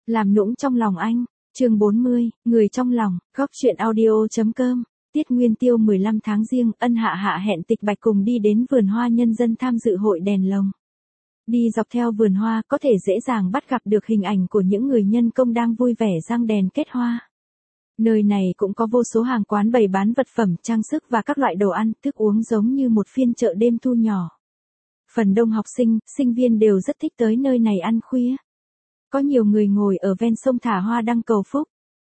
Làm nũng trong lòng anh. Chương 40, người trong lòng, góc truyện audio.com. Tiết Nguyên Tiêu 15 tháng Giêng, Ân Hạ Hạ hẹn Tịch Bạch cùng đi đến vườn hoa nhân dân tham dự hội đèn lồng. Đi dọc theo vườn hoa có thể dễ dàng bắt gặp được hình ảnh của những người nhân công đang vui vẻ rang đèn kết hoa. Nơi này cũng có vô số hàng quán bày bán vật phẩm trang sức và các loại đồ ăn, thức uống giống như một phiên chợ đêm thu nhỏ. Phần đông học sinh, sinh viên đều rất thích tới nơi này ăn khuya. Có nhiều người ngồi ở ven sông thả hoa đăng cầu phúc.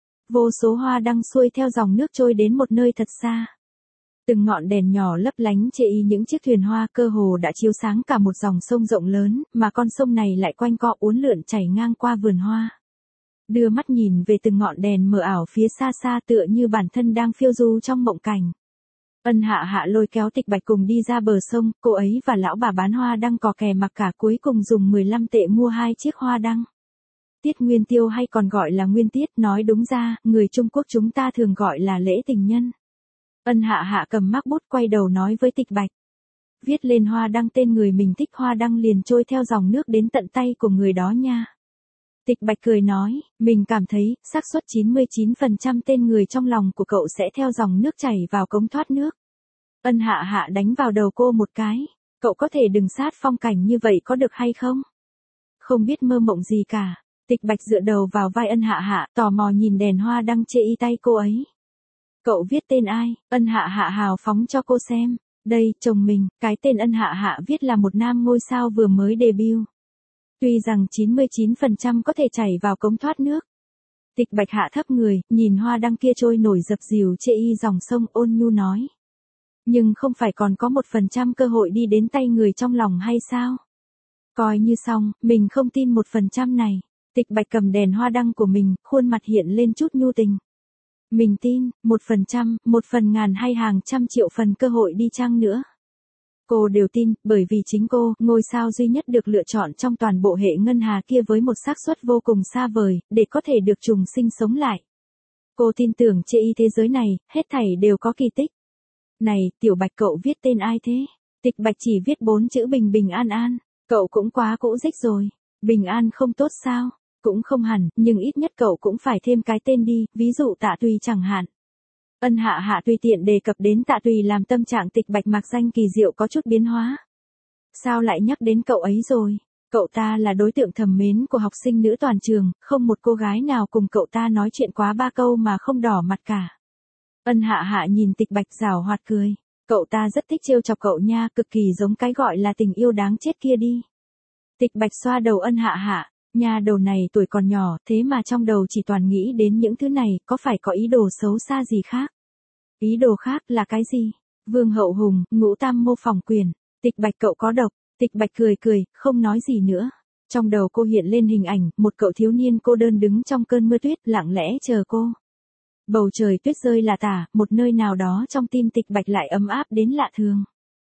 Vô số hoa đăng xuôi theo dòng nước trôi đến một nơi thật xa. Từng ngọn đèn nhỏ lấp lánh chê y những chiếc thuyền hoa cơ hồ đã chiếu sáng cả một dòng sông rộng lớn, mà con sông này lại quanh co uốn lượn chảy ngang qua vườn hoa. Đưa mắt nhìn về từng ngọn đèn mờ ảo phía xa xa tựa như bản thân đang phiêu du trong mộng cảnh. Ân Hạ Hạ lôi kéo Tịch Bạch cùng đi ra bờ sông, cô ấy và lão bà bán hoa đăng cò kè mặc cả cuối cùng dùng 15 tệ mua 2 chiếc hoa đăng. Tiết Nguyên Tiêu hay còn gọi là Nguyên Tiết, nói đúng ra, người Trung Quốc chúng ta thường gọi là lễ tình nhân. Ân Hạ Hạ cầm mác bút quay đầu nói với Tịch Bạch. Viết lên hoa đăng tên người mình thích, hoa đăng liền trôi theo dòng nước đến tận tay của người đó nha. Tịch Bạch cười nói, mình cảm thấy, xác suất 99% tên người trong lòng của cậu sẽ theo dòng nước chảy vào cống thoát nước. Ân Hạ Hạ đánh vào đầu cô một cái, cậu có thể đừng sát phong cảnh như vậy có được hay không? Không biết mơ mộng gì cả. Tịch Bạch dựa đầu vào vai Ân Hạ Hạ, tò mò nhìn đèn hoa đăng chê y tay cô ấy. Cậu viết tên ai? Ân Hạ Hạ hào phóng cho cô xem. Đây, chồng mình, cái tên Ân Hạ Hạ viết là một nam ngôi sao vừa mới debut. Tuy rằng 99% có thể chảy vào cống thoát nước. Tịch Bạch hạ thấp người, nhìn hoa đăng kia trôi nổi dập dìu chê y dòng sông, ôn nhu nói. Nhưng không phải còn có 1% cơ hội đi đến tay người trong lòng hay sao? Coi như xong, mình không tin 1% này. Tịch Bạch cầm đèn hoa đăng của mình, khuôn mặt hiện lên chút nhu tình. Mình tin, 1%, 1 phần ngàn hay hàng trăm triệu phần cơ hội đi chăng nữa. Cô đều tin, bởi vì chính cô, ngôi sao duy nhất được lựa chọn trong toàn bộ hệ ngân hà kia với một xác suất vô cùng xa vời, để có thể được trùng sinh sống lại. Cô tin tưởng chê y thế giới này, hết thảy đều có kỳ tích. Này, Tiểu Bạch cậu viết tên ai thế? Tịch Bạch chỉ viết 4 chữ bình bình an an, cậu cũng quá cũ rích rồi. Bình an không tốt sao? Cũng không hẳn, nhưng ít nhất cậu cũng phải thêm cái tên đi, ví dụ Tạ Tùy chẳng hạn. Ân Hạ Hạ tùy tiện đề cập đến Tạ Tùy làm tâm trạng Tịch Bạch mặc danh kỳ diệu có chút biến hóa. Sao lại nhắc đến cậu ấy rồi? Cậu ta là đối tượng thầm mến của học sinh nữ toàn trường, không một cô gái nào cùng cậu ta nói chuyện quá 3 câu mà không đỏ mặt cả. Ân Hạ Hạ nhìn Tịch Bạch giảo hoạt cười. Cậu ta rất thích trêu chọc cậu nha, cực kỳ giống cái gọi là tình yêu đáng chết kia đi. Tịch Bạch xoa đầu Ân Hạ Hạ. Nhà đầu này tuổi còn nhỏ, thế mà trong đầu chỉ toàn nghĩ đến những thứ này, có phải có ý đồ xấu xa gì khác? Ý đồ khác là cái gì? Vương Hậu Hùng, Ngũ Tam Mô Phỏng Quyền. Tịch Bạch cậu có độc. Tịch Bạch cười cười, không nói gì nữa. Trong đầu cô hiện lên hình ảnh, một cậu thiếu niên cô đơn đứng trong cơn mưa tuyết, lặng lẽ chờ cô. Bầu trời tuyết rơi lả tả, một nơi nào đó trong tim Tịch Bạch lại ấm áp đến lạ thường.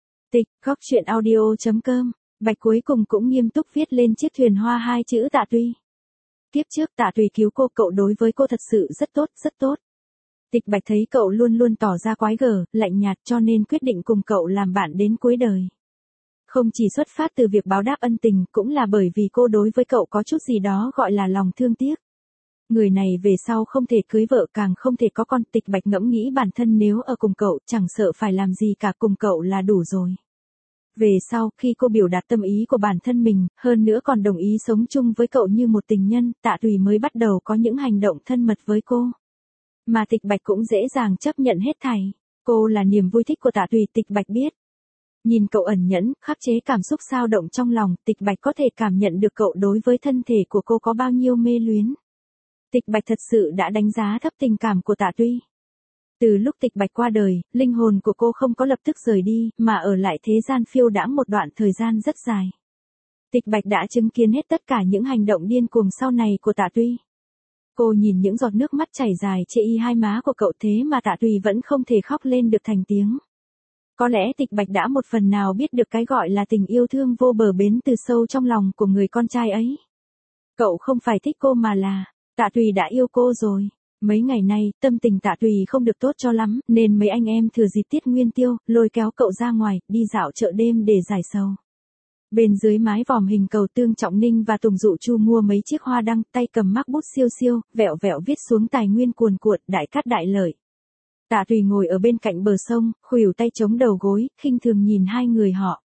Góc truyện audio.com. Bạch cuối cùng cũng nghiêm túc viết lên chiếc thuyền hoa 2 chữ Tạ Tùy. Kiếp trước Tạ Tùy cứu cô, cậu đối với cô thật sự rất tốt, rất tốt. Tịch Bạch thấy cậu luôn luôn tỏ ra quái gở, lạnh nhạt cho nên quyết định cùng cậu làm bạn đến cuối đời. Không chỉ xuất phát từ việc báo đáp ân tình, cũng là bởi vì cô đối với cậu có chút gì đó gọi là lòng thương tiếc. Người này về sau không thể cưới vợ, càng không thể có con. Tịch Bạch ngẫm nghĩ bản thân nếu ở cùng cậu, chẳng sợ phải làm gì cả, cùng cậu là đủ rồi. Về sau, khi cô biểu đạt tâm ý của bản thân mình, hơn nữa còn đồng ý sống chung với cậu như một tình nhân, Tạ Tùy mới bắt đầu có những hành động thân mật với cô. Mà Tịch Bạch cũng dễ dàng chấp nhận hết thảy. Cô là niềm vui thích của Tạ Tùy, Tịch Bạch biết. Nhìn cậu ẩn nhẫn, khắc chế cảm xúc dao động trong lòng, Tịch Bạch có thể cảm nhận được cậu đối với thân thể của cô có bao nhiêu mê luyến. Tịch Bạch thật sự đã đánh giá thấp tình cảm của Tạ Tùy. Từ lúc Tịch Bạch qua đời, linh hồn của cô không có lập tức rời đi, mà ở lại thế gian phiêu đãng một đoạn thời gian rất dài. Tịch Bạch đã chứng kiến hết tất cả những hành động điên cuồng sau này của Tạ Tùy. Cô nhìn những giọt nước mắt chảy dài chê y hai má của cậu, thế mà Tạ Tùy vẫn không thể khóc lên được thành tiếng. Có lẽ Tịch Bạch đã một phần nào biết được cái gọi là tình yêu thương vô bờ bến từ sâu trong lòng của người con trai ấy. Cậu không phải thích cô mà là, Tạ Tùy đã yêu cô rồi. Mấy ngày nay, tâm tình Tạ Tùy không được tốt cho lắm, nên mấy anh em thừa dịp Tiết Nguyên Tiêu, lôi kéo cậu ra ngoài, đi dạo chợ đêm để giải sầu. Bên dưới mái vòm hình cầu Tương Trọng Ninh và Tùng Dụ Chu mua mấy chiếc hoa đăng, tay cầm MacBook siêu siêu, vẹo vẹo viết xuống tài nguyên cuồn cuộn, đại cát đại lợi. Tạ Tùy ngồi ở bên cạnh bờ sông, khuỷu tay chống đầu gối, khinh thường nhìn hai người họ.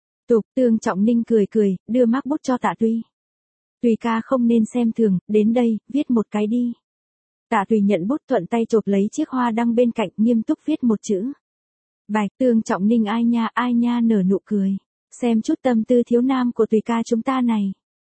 Tương Trọng Ninh cười cười, đưa MacBook cho Tạ Tùy. Tùy ca không nên xem thường, đến đây, viết một cái đi. Tạ Tùy nhận bút thuận tay chộp lấy chiếc hoa đăng bên cạnh, nghiêm túc viết một chữ. Bạch. Tương Trọng Ninh ai nha nở nụ cười. Xem chút tâm tư thiếu nam của Tùy ca chúng ta này.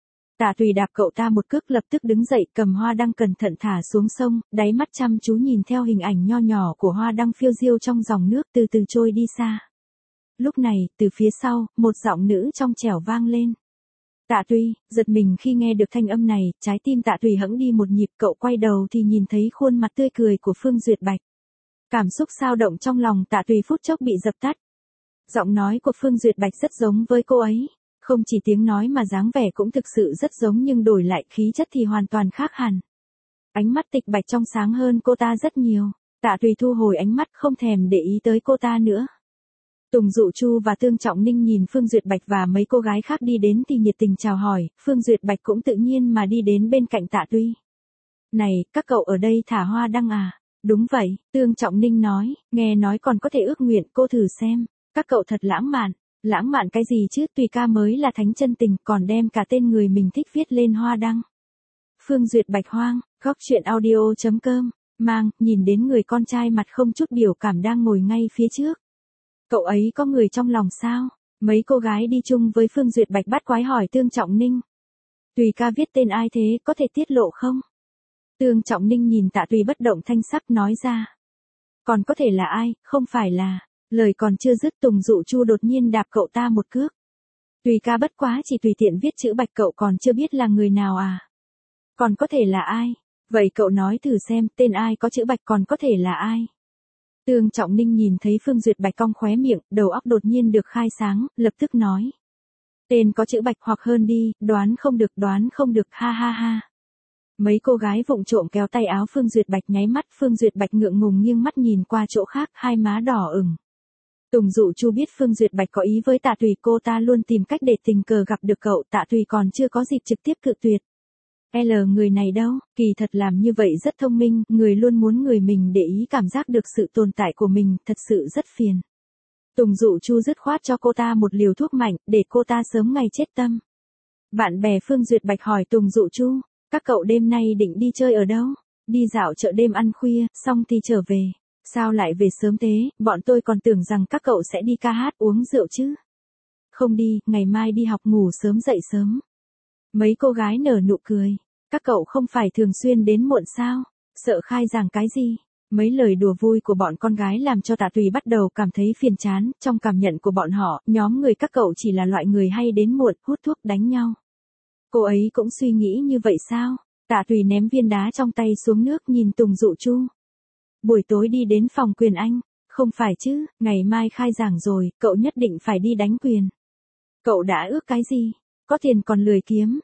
Tạ Tùy đạp cậu ta một cước, lập tức đứng dậy, cầm hoa đăng cẩn thận thả xuống sông, đáy mắt chăm chú nhìn theo hình ảnh nho nhỏ của hoa đăng phiêu diêu trong dòng nước từ từ trôi đi xa. Lúc này, từ phía sau, một giọng nữ trong trẻo vang lên. Tạ Tùy, giật mình khi nghe được thanh âm này, trái tim Tạ Tùy hẫng đi một nhịp, cậu quay đầu thì nhìn thấy khuôn mặt tươi cười của Phương Duyệt Bạch. Cảm xúc xao động trong lòng Tạ Tùy phút chốc bị dập tắt. Giọng nói của Phương Duyệt Bạch rất giống với cô ấy. Không chỉ tiếng nói mà dáng vẻ cũng thực sự rất giống, nhưng đổi lại khí chất thì hoàn toàn khác hẳn. Ánh mắt Tịch Bạch trong sáng hơn cô ta rất nhiều. Tạ Tùy thu hồi ánh mắt, không thèm để ý tới cô ta nữa. Tùng Dụ Chu và Tương Trọng Ninh nhìn Phương Duyệt Bạch và mấy cô gái khác đi đến thì nhiệt tình chào hỏi, Phương Duyệt Bạch cũng tự nhiên mà đi đến bên cạnh Tạ Tùy. Này, các cậu ở đây thả hoa đăng à? Đúng vậy, Tương Trọng Ninh nói, nghe nói còn có thể ước nguyện, cô thử xem. Các cậu thật lãng mạn. Lãng mạn cái gì chứ, Tùy ca mới là thánh chân tình, còn đem cả tên người mình thích viết lên hoa đăng. Phương Duyệt Bạch hoang, góc truyện audio.com, mang, nhìn đến người con trai mặt không chút biểu cảm đang ngồi ngay phía trước. Cậu ấy có người trong lòng sao? Mấy cô gái đi chung với Phương Duyệt Bạch bắt quái hỏi Tương Trọng Ninh. Tùy ca viết tên ai thế, có thể tiết lộ không? Tương Trọng Ninh nhìn Tạ Tùy bất động thanh sắc nói ra. Còn có thể là ai, không phải là... Lời còn chưa dứt, Tùng Dụ Chu đột nhiên đạp cậu ta một cước. Tùy ca bất quá chỉ tùy tiện viết chữ Bạch, cậu còn chưa biết là người nào à? Còn có thể là ai? Vậy cậu nói thử xem, tên ai có chữ Bạch còn có thể là ai? Tương Trọng Ninh nhìn thấy Phương Duyệt Bạch cong khóe miệng, đầu óc đột nhiên được khai sáng, lập tức nói. Tên có chữ Bạch hoặc hơn đi, đoán không được, ha ha ha. Mấy cô gái vụng trộm kéo tay áo Phương Duyệt Bạch, nháy mắt. Phương Duyệt Bạch ngượng ngùng nghiêng mắt nhìn qua chỗ khác, hai má đỏ ửng. Tùng Dụ Chu biết Phương Duyệt Bạch có ý với Tạ Tùy, cô ta luôn tìm cách để tình cờ gặp được cậu. Tạ Tùy còn chưa có dịp trực tiếp cự tuyệt. Người này đâu, kỳ thật làm như vậy rất thông minh, người luôn muốn người mình để ý cảm giác được sự tồn tại của mình, thật sự rất phiền. Tùng Dụ Chu dứt khoát cho cô ta một liều thuốc mạnh, để cô ta sớm ngày chết tâm. Bạn bè Phương Duyệt Bạch hỏi Tùng Dụ Chu, các cậu đêm nay định đi chơi ở đâu? Đi dạo chợ đêm ăn khuya, xong thì trở về. Sao lại về sớm thế, bọn tôi còn tưởng rằng các cậu sẽ đi ca hát uống rượu chứ. Không đi, ngày mai đi học, ngủ sớm dậy sớm. Mấy cô gái nở nụ cười. Các cậu không phải thường xuyên đến muộn sao? Sợ khai giảng cái gì? Mấy lời đùa vui của bọn con gái làm cho Tạ Tùy bắt đầu cảm thấy phiền chán. Trong cảm nhận của bọn họ, nhóm người các cậu chỉ là loại người hay đến muộn, hút thuốc, đánh nhau. Cô ấy cũng suy nghĩ như vậy sao? Tạ Tùy ném viên đá trong tay xuống nước, nhìn Tùng Dụ Chu. Buổi tối đi đến phòng quyền Anh. Không phải chứ, ngày mai khai giảng rồi, cậu nhất định phải đi đánh quyền. Cậu đã ước cái gì? Có tiền còn lười kiếm.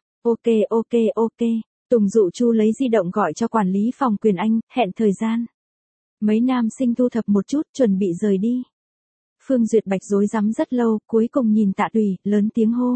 Ok. Tùng Dụ Chu lấy di động gọi cho quản lý phòng quyền Anh, hẹn thời gian. Mấy nam sinh thu thập một chút, chuẩn bị rời đi. Phương Duyệt Bạch rối rắm rất lâu, cuối cùng nhìn Tạ Tùy, lớn tiếng hô.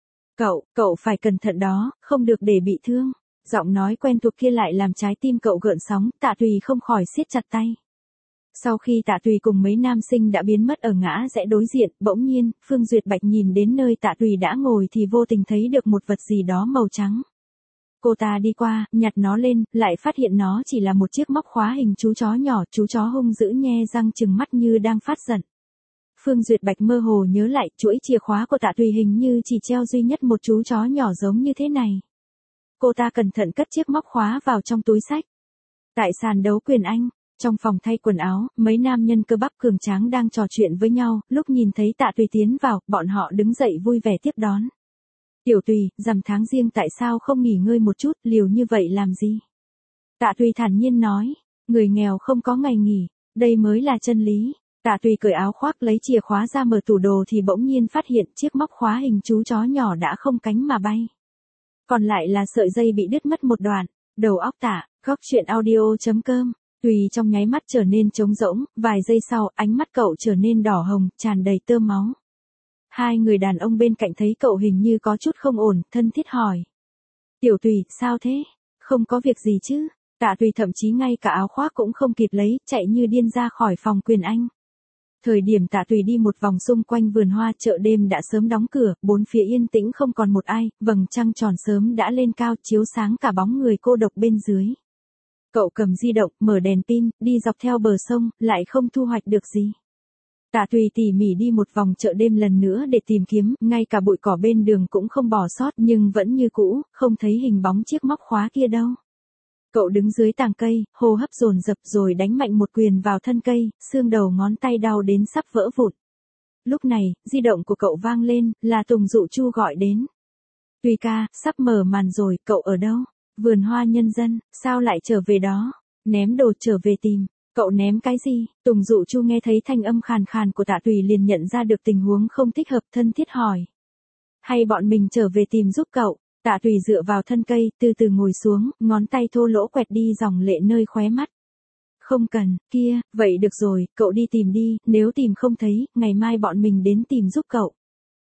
Cậu phải cẩn thận đó, không được để bị thương. Giọng nói quen thuộc kia lại làm trái tim cậu gợn sóng, Tạ Tùy không khỏi siết chặt tay. Sau khi Tạ Tùy cùng mấy nam sinh đã biến mất ở ngã rẽ đối diện, bỗng nhiên, Phương Duyệt Bạch nhìn đến nơi Tạ Tùy đã ngồi thì vô tình thấy được một vật gì đó màu trắng. Cô ta đi qua, nhặt nó lên, lại phát hiện nó chỉ là một chiếc móc khóa hình chú chó nhỏ, chú chó hung dữ nhe răng trừng mắt như đang phát giận. Phương Duyệt Bạch mơ hồ nhớ lại, chuỗi chìa khóa của Tạ Tùy hình như chỉ treo duy nhất một chú chó nhỏ giống như thế này. Cô ta cẩn thận cất chiếc móc khóa vào trong túi xách. Tại sàn đấu quyền Anh, trong phòng thay quần áo, mấy nam nhân cơ bắp cường tráng đang trò chuyện với nhau, lúc nhìn thấy Tạ Tùy tiến vào, bọn họ đứng dậy vui vẻ tiếp đón. Tiểu Tùy, rằm tháng riêng tại sao không nghỉ ngơi một chút, liều như vậy làm gì? Tạ Tùy thản nhiên nói, người nghèo không có ngày nghỉ, đây mới là chân lý. Tạ Tùy cởi áo khoác lấy chìa khóa ra mở tủ đồ thì bỗng nhiên phát hiện chiếc móc khóa hình chú chó nhỏ đã không cánh mà bay. Còn lại là sợi dây bị đứt mất một đoạn. Đầu óc Tạ, góc truyện audio.com. Tùy trong nháy mắt trở nên trống rỗng, vài giây sau, ánh mắt cậu trở nên đỏ hồng, tràn đầy tơ máu. Hai người đàn ông bên cạnh thấy cậu hình như có chút không ổn, thân thiết hỏi. Tiểu Tùy, sao thế? Không có việc gì chứ? Tạ Tùy thậm chí ngay cả áo khoác cũng không kịp lấy, chạy như điên ra khỏi phòng Quyền Anh. Thời điểm Tạ Tùy đi một vòng xung quanh vườn hoa, chợ đêm đã sớm đóng cửa, bốn phía yên tĩnh không còn một ai, vầng trăng tròn sớm đã lên cao chiếu sáng cả bóng người cô độc bên dưới. Cậu cầm di động, mở đèn pin, đi dọc theo bờ sông, lại không thu hoạch được gì. Tạ Tùy tỉ mỉ đi một vòng chợ đêm lần nữa để tìm kiếm, ngay cả bụi cỏ bên đường cũng không bỏ sót, nhưng vẫn như cũ, không thấy hình bóng chiếc móc khóa kia đâu. Cậu đứng dưới tàng cây, hô hấp dồn dập rồi đánh mạnh một quyền vào thân cây, xương đầu ngón tay đau đến sắp vỡ vụn. Lúc này, di động của cậu vang lên, là Tùng Dụ Chu gọi đến. Tùy ca, sắp mở màn rồi, cậu ở đâu? Vườn Hoa Nhân Dân, sao lại trở về đó? Ném đồ trở về tìm. Cậu ném cái gì? Tùng Dụ Chu nghe thấy thanh âm khàn khàn của Tạ Tùy liền nhận ra được tình huống không thích hợp, thân thiết hỏi. Hay bọn mình trở về tìm giúp cậu? Tạ Tùy dựa vào thân cây, từ từ ngồi xuống, ngón tay thô lỗ quẹt đi dòng lệ nơi khóe mắt. Không cần, kia, vậy được rồi, cậu đi tìm đi, nếu tìm không thấy, ngày mai bọn mình đến tìm giúp cậu.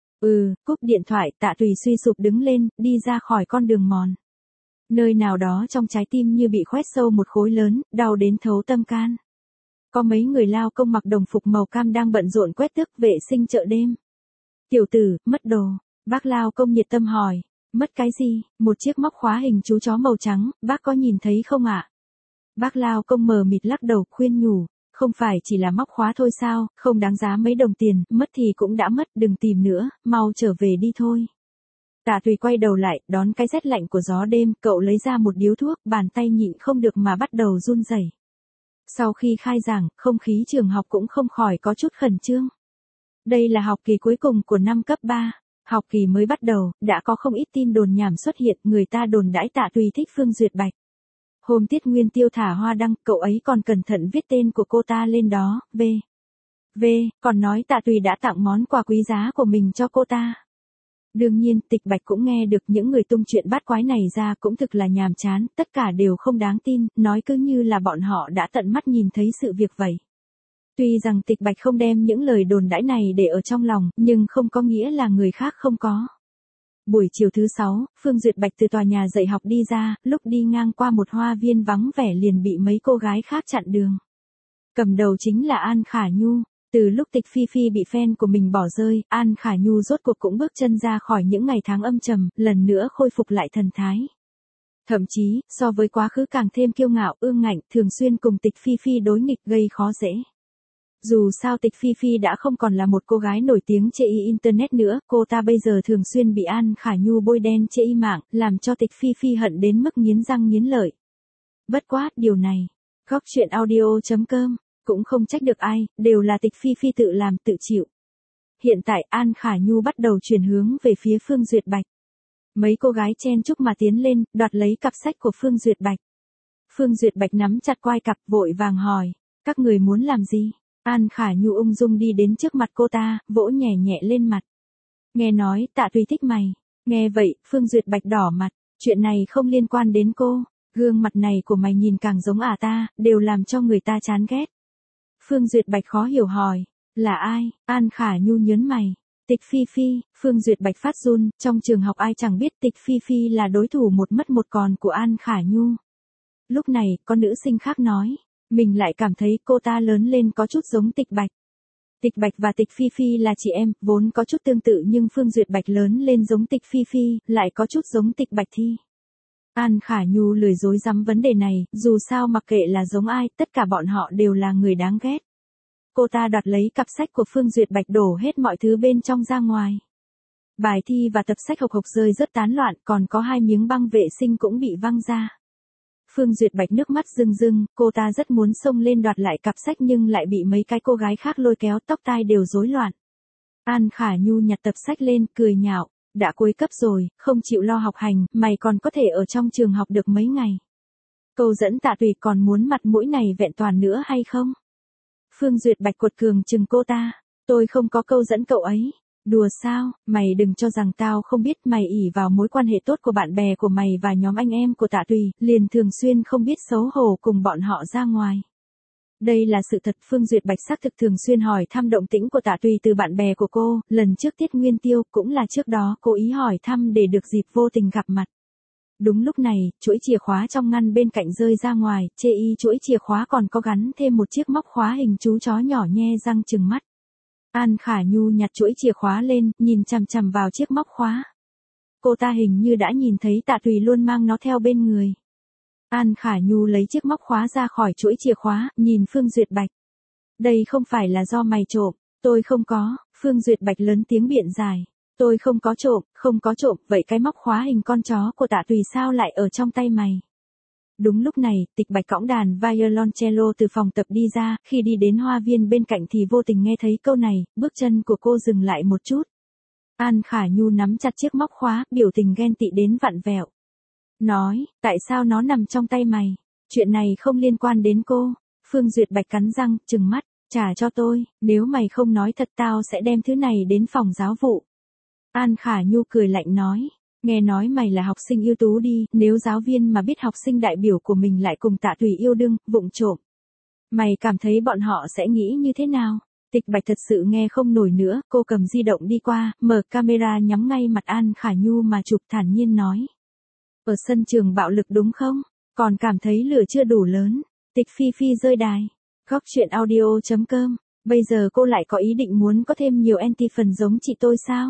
Cúp điện thoại, Tạ Tùy suy sụp đứng lên, đi ra khỏi con đường mòn. Nơi nào đó trong trái tim như bị khoét sâu một khối lớn, đau đến thấu tâm can. Có mấy người lao công mặc đồng phục màu cam đang bận rộn quét tước vệ sinh chợ đêm. Tiểu tử, mất đồ. Bác lao công nhiệt tâm hỏi. Mất cái gì? Một chiếc móc khóa hình chú chó màu trắng, bác có nhìn thấy không ạ? Bác lao công mờ mịt lắc đầu, khuyên nhủ. Không phải chỉ là móc khóa thôi sao, không đáng giá mấy đồng tiền, mất thì cũng đã mất, đừng tìm nữa, mau trở về đi thôi. Tạ Tùy quay đầu lại, đón cái rét lạnh của gió đêm, cậu lấy ra một điếu thuốc, bàn tay nhịn không được mà bắt đầu run rẩy. Sau khi khai giảng, không khí trường học cũng không khỏi có chút khẩn trương. Đây là học kỳ cuối cùng của năm cấp 3. Học kỳ mới bắt đầu, đã có không ít tin đồn nhảm xuất hiện, người ta đồn đãi Tạ Tùy thích Phương Duyệt Bạch. Hôm Tiết Nguyên Tiêu thả hoa đăng, cậu ấy còn cẩn thận viết tên của cô ta lên đó, còn nói Tạ Tùy đã tặng món quà quý giá của mình cho cô ta. Đương nhiên, Tịch Bạch cũng nghe được những người tung chuyện bát quái này ra cũng thực là nhàm chán, tất cả đều không đáng tin, nói cứ như là bọn họ đã tận mắt nhìn thấy sự việc vậy. Tuy rằng Tịch Bạch không đem những lời đồn đãi này để ở trong lòng, nhưng không có nghĩa là người khác không có. Buổi chiều thứ 6, Phương Duyệt Bạch từ tòa nhà dạy học đi ra, lúc đi ngang qua một hoa viên vắng vẻ liền bị mấy cô gái khác chặn đường. Cầm đầu chính là An Khả Nhu. Từ lúc Tịch Phi Phi bị fan của mình bỏ rơi, An Khả Nhu rốt cuộc cũng bước chân ra khỏi những ngày tháng âm trầm, lần nữa khôi phục lại thần thái. Thậm chí, so với quá khứ càng thêm kiêu ngạo, ương ngạnh, thường xuyên cùng Tịch Phi Phi đối nghịch gây khó dễ. Dù sao Tịch Phi Phi đã không còn là một cô gái nổi tiếng chê y internet nữa, cô ta bây giờ thường xuyên bị An Khả Nhu bôi đen chê y mạng, làm cho Tịch Phi Phi hận đến mức nghiến răng nghiến lợi. Bất quá, điều này, góc chuyện audio.com, cũng không trách được ai, đều là Tịch Phi Phi tự làm tự chịu. Hiện tại An Khả Nhu bắt đầu chuyển hướng về phía Phương Duyệt Bạch. Mấy cô gái chen chúc mà tiến lên, đoạt lấy cặp sách của Phương Duyệt Bạch. Phương Duyệt Bạch nắm chặt quai cặp vội vàng hỏi, các người muốn làm gì? An Khả Nhu ung dung đi đến trước mặt cô ta, vỗ nhẹ nhẹ lên mặt. Nghe nói Tạ Tùy thích mày. Nghe vậy, Phương Duyệt Bạch đỏ mặt, chuyện này không liên quan đến cô, gương mặt này của mày nhìn càng giống ta, đều làm cho người ta chán ghét. Phương Duyệt Bạch khó hiểu hỏi, là ai? An Khả Nhu nhớn mày. Tịch Phi Phi. Phương Duyệt Bạch phát run, trong trường học ai chẳng biết Tịch Phi Phi là đối thủ một mất một còn của An Khả Nhu. Lúc này, có nữ sinh khác nói, mình lại cảm thấy cô ta lớn lên có chút giống Tịch Bạch. Tịch Bạch và Tịch Phi Phi là chị em, vốn có chút tương tự nhưng Phương Duyệt Bạch lớn lên giống Tịch Phi Phi, lại có chút giống Tịch Bạch thi. An Khả Nhu lười dối rắm vấn đề này, dù sao mặc kệ là giống ai, tất cả bọn họ đều là người đáng ghét. Cô ta đoạt lấy cặp sách của Phương Duyệt Bạch đổ hết mọi thứ bên trong ra ngoài. Bài thi và tập sách hộc rơi rất tán loạn, còn có 2 miếng băng vệ sinh cũng bị văng ra. Phương Duyệt Bạch nước mắt rưng rưng, cô ta rất muốn xông lên đoạt lại cặp sách nhưng lại bị mấy cái cô gái khác lôi kéo, tóc tai đều rối loạn. An Khả Nhu nhặt tập sách lên, cười nhạo, đã cuối cấp rồi, không chịu lo học hành, mày còn có thể ở trong trường học được mấy ngày. Câu dẫn Tạ Tùy còn muốn mặt mũi này vẹn toàn nữa hay không? Phương Duyệt Bạch cuột cường chừng cô ta, tôi không có câu dẫn cậu ấy. Đùa sao, mày đừng cho rằng tao không biết, mày ỷ vào mối quan hệ tốt của bạn bè của mày và nhóm anh em của Tạ Tùy, liền thường xuyên không biết xấu hổ cùng bọn họ ra ngoài. Đây là sự thật. Phương Duyệt Bạch xác thực thường xuyên hỏi thăm động tĩnh của Tạ Tùy từ bạn bè của cô, lần trước Tiết Nguyên Tiêu cũng là trước đó cố ý hỏi thăm để được dịp vô tình gặp mặt. Đúng lúc này, chuỗi chìa khóa trong ngăn bên cạnh rơi ra ngoài, chê y chuỗi chìa khóa còn có gắn thêm một chiếc móc khóa hình chú chó nhỏ nhe răng trừng mắt. An Khả Nhu nhặt chuỗi chìa khóa lên, nhìn chằm chằm vào chiếc móc khóa. Cô ta hình như đã nhìn thấy Tạ Tùy luôn mang nó theo bên người. An Khả Nhu lấy chiếc móc khóa ra khỏi chuỗi chìa khóa, nhìn Phương Duyệt Bạch. Đây không phải là do mày trộm, tôi không có. Phương Duyệt Bạch lớn tiếng biện giải. Tôi không có trộm, không có trộm, vậy cái móc khóa hình con chó của Tạ Tùy sao lại ở trong tay mày? Đúng lúc này, Tịch Bạch cõng đàn violoncello từ phòng tập đi ra, khi đi đến hoa viên bên cạnh thì vô tình nghe thấy câu này, bước chân của cô dừng lại một chút. An Khả Nhu nắm chặt chiếc móc khóa, biểu tình ghen tị đến vặn vẹo. Nói, tại sao nó nằm trong tay mày? Chuyện này không liên quan đến cô. Phương Duyệt Bạch cắn răng, trừng mắt, trả cho tôi, nếu mày không nói thật tao sẽ đem thứ này đến phòng giáo vụ. An Khả Nhu cười lạnh nói, nghe nói mày là học sinh ưu tú đi, nếu giáo viên mà biết học sinh đại biểu của mình lại cùng Tạ Tùy yêu đương, vụng trộm. Mày cảm thấy bọn họ sẽ nghĩ như thế nào? Tịch Bạch thật sự nghe không nổi nữa, cô cầm di động đi qua, mở camera nhắm ngay mặt An Khả Nhu mà chụp, thản nhiên nói. Ở sân trường bạo lực đúng không? Còn cảm thấy lửa chưa đủ lớn. Tịch Phi Phi rơi đài. Góc chuyện audio.com. Bây giờ cô lại có ý định muốn có thêm nhiều anti phần giống chị tôi sao?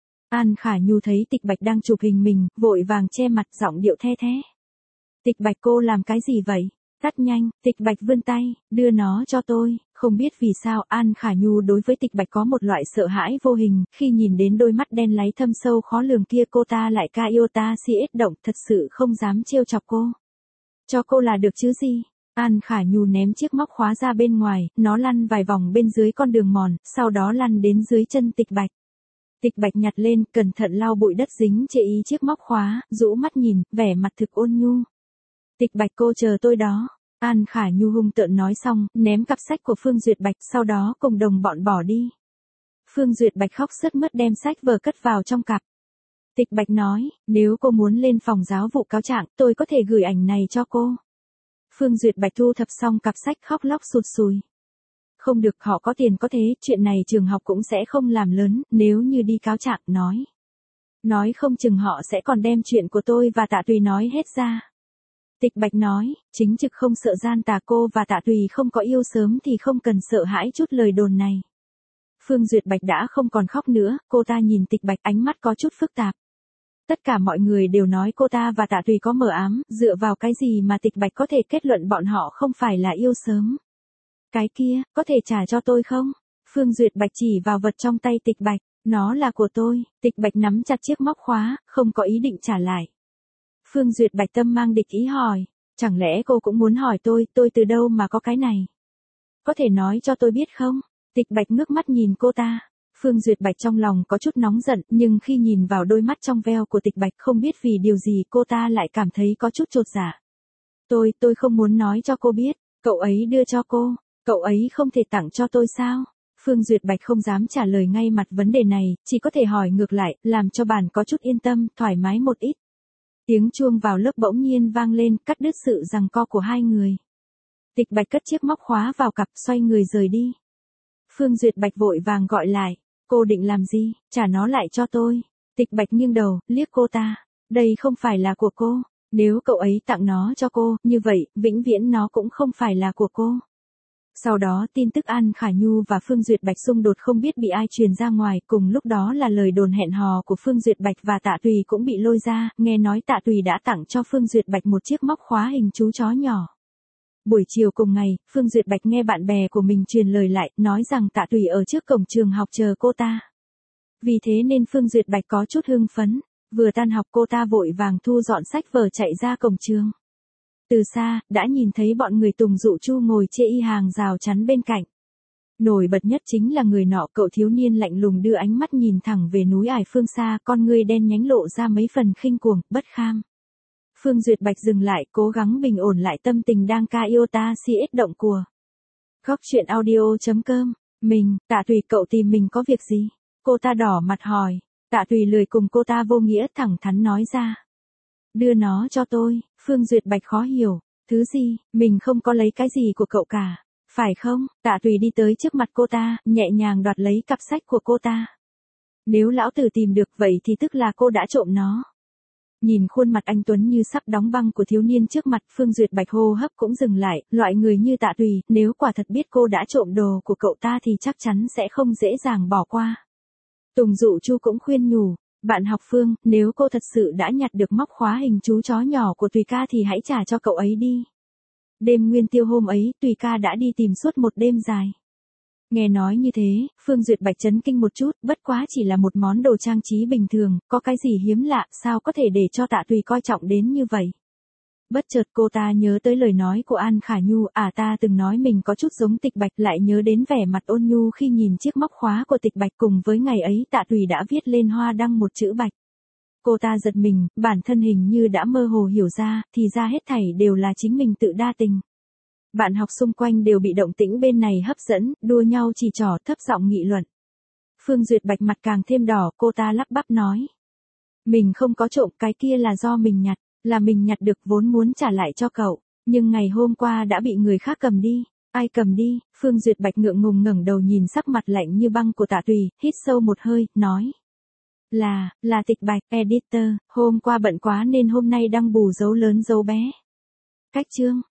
An Khả Nhu thấy Tịch Bạch đang chụp hình mình, vội vàng che mặt, giọng điệu the thế. Tịch Bạch, cô làm cái gì vậy? Tắt nhanh. Tịch Bạch vươn tay, đưa nó cho tôi. Không biết vì sao An Khả Nhu đối với Tịch Bạch có một loại sợ hãi vô hình, khi nhìn đến đôi mắt đen láy thâm sâu khó lường kia cô ta lại ca yêu ta si ết động, thật sự không dám trêu chọc cô. Cho cô là được chứ gì? An Khả Nhu ném chiếc móc khóa ra bên ngoài, nó lăn vài vòng bên dưới con đường mòn, sau đó lăn đến dưới chân Tịch Bạch. Tịch Bạch nhặt lên, cẩn thận lau bụi đất dính chệ ý chiếc móc khóa, rũ mắt nhìn, vẻ mặt thực ôn nhu. Tịch Bạch, cô chờ tôi đó. An Khả Nhu hung tợn nói xong, ném cặp sách của Phương Duyệt Bạch, sau đó cùng đồng bọn bỏ đi. Phương Duyệt Bạch khóc sướt mướt đem sách vở cất vào trong cặp. Tịch Bạch nói, nếu cô muốn lên phòng giáo vụ cáo trạng, tôi có thể gửi ảnh này cho cô. Phương Duyệt Bạch thu thập xong cặp sách khóc lóc sụt sùi. Không được, họ có tiền có thế, chuyện này trường học cũng sẽ không làm lớn, nếu như đi cáo trạng, nói không chừng họ sẽ còn đem chuyện của tôi và Tạ Tùy nói hết ra. Tịch Bạch nói, chính trực không sợ gian tà, cô và Tạ Tùy không có yêu sớm thì không cần sợ hãi chút lời đồn này. Phương Duyệt Bạch đã không còn khóc nữa, cô ta nhìn Tịch Bạch, ánh mắt có chút phức tạp. Tất cả mọi người đều nói cô ta và Tạ Tùy có mờ ám, dựa vào cái gì mà Tịch Bạch có thể kết luận bọn họ không phải là yêu sớm. Cái kia, có thể trả cho tôi không? Phương Duyệt Bạch chỉ vào vật trong tay Tịch Bạch, nó là của tôi. Tịch Bạch nắm chặt chiếc móc khóa, không có ý định trả lại. Phương Duyệt Bạch tâm mang địch ý hỏi, chẳng lẽ cô cũng muốn hỏi tôi từ đâu mà có cái này? Có thể nói cho tôi biết không? Tịch Bạch ngước mắt nhìn cô ta. Phương Duyệt Bạch trong lòng có chút nóng giận, nhưng khi nhìn vào đôi mắt trong veo của Tịch Bạch không biết vì điều gì cô ta lại cảm thấy có chút chột dạ. Tôi không muốn nói cho cô biết, cậu ấy đưa cho cô, cậu ấy không thể tặng cho tôi sao? Phương Duyệt Bạch không dám trả lời ngay mặt vấn đề này, chỉ có thể hỏi ngược lại, làm cho bản có chút yên tâm, thoải mái một ít. Tiếng chuông vào lớp bỗng nhiên vang lên, cắt đứt sự giằng co của hai người. Tịch Bạch cất chiếc móc khóa vào cặp, xoay người rời đi. Phương Duyệt Bạch vội vàng gọi lại, cô định làm gì, trả nó lại cho tôi. Tịch Bạch nghiêng đầu, liếc cô ta, đây không phải là của cô, nếu cậu ấy tặng nó cho cô, như vậy, vĩnh viễn nó cũng không phải là của cô. Sau đó tin tức An Khả Nhu và Phương Duyệt Bạch xung đột không biết bị ai truyền ra ngoài, cùng lúc đó là lời đồn hẹn hò của Phương Duyệt Bạch và Tạ Tùy cũng bị lôi ra, nghe nói Tạ Tùy đã tặng cho Phương Duyệt Bạch một chiếc móc khóa hình chú chó nhỏ. Buổi chiều cùng ngày, Phương Duyệt Bạch nghe bạn bè của mình truyền lời lại, nói rằng Tạ Tùy ở trước cổng trường học chờ cô ta. Vì thế nên Phương Duyệt Bạch có chút hưng phấn, vừa tan học cô ta vội vàng thu dọn sách vở chạy ra cổng trường. Từ xa, đã nhìn thấy bọn người Tùng Dụ Chu ngồi chê y hàng rào chắn bên cạnh. Nổi bật nhất chính là người nọ, cậu thiếu niên lạnh lùng đưa ánh mắt nhìn thẳng về núi ải phương xa, con ngươi đen nhánh lộ ra mấy phần khinh cuồng, bất kham. Phương Duyệt Bạch dừng lại, cố gắng bình ổn lại tâm tình đang ca yêu ta si ết động của. Góc chuyện audio.com. Tạ Tùy, cậu tìm mình có việc gì? Cô ta đỏ mặt hỏi. Tạ Tùy lười cùng cô ta vô nghĩa, thẳng thắn nói ra. Đưa nó cho tôi. Phương Duyệt Bạch khó hiểu. Thứ gì, mình không có lấy cái gì của cậu cả. Phải không? Tạ Tùy đi tới trước mặt cô ta, nhẹ nhàng đoạt lấy cặp sách của cô ta. Nếu lão tử tìm được vậy thì tức là cô đã trộm nó. Nhìn khuôn mặt anh tuấn như sắp đóng băng của thiếu niên trước mặt, Phương Duyệt Bạch hô hấp cũng dừng lại, loại người như Tạ Tùy, nếu quả thật biết cô đã trộm đồ của cậu ta thì chắc chắn sẽ không dễ dàng bỏ qua. Tùng Dụ Chu cũng khuyên nhủ, bạn học Phương, nếu cô thật sự đã nhặt được móc khóa hình chú chó nhỏ của Tùy ca thì hãy trả cho cậu ấy đi. Đêm nguyên tiêu hôm ấy, Tùy ca đã đi tìm suốt một đêm dài. Nghe nói như thế, Phương Duyệt Bạch chấn kinh một chút, bất quá chỉ là một món đồ trang trí bình thường, có cái gì hiếm lạ, sao có thể để cho Tạ Tùy coi trọng đến như vậy. Bất chợt cô ta nhớ tới lời nói của An Khả Nhu, ta từng nói mình có chút giống Tịch Bạch, lại nhớ đến vẻ mặt ôn nhu khi nhìn chiếc móc khóa của Tịch Bạch, cùng với ngày ấy Tạ Tùy đã viết lên hoa đăng một chữ Bạch. Cô ta giật mình, bản thân hình như đã mơ hồ hiểu ra, thì ra hết thảy đều là chính mình tự đa tình. Bạn học xung quanh đều bị động tĩnh bên này hấp dẫn, đua nhau chỉ trỏ, thấp giọng nghị luận. Phương Duyệt Bạch mặt càng thêm đỏ, cô ta lắp bắp nói. Mình không có trộm, cái kia là do mình nhặt, là mình nhặt được, vốn muốn trả lại cho cậu, nhưng ngày hôm qua đã bị người khác cầm đi. Ai cầm đi? Phương Duyệt Bạch ngượng ngùng ngẩng đầu nhìn sắc mặt lạnh như băng của Tạ Tùy, hít sâu một hơi, nói. Là Tịch Bạch, editor, hôm qua bận quá nên hôm nay đăng bù dấu lớn dấu bé. Cách chương.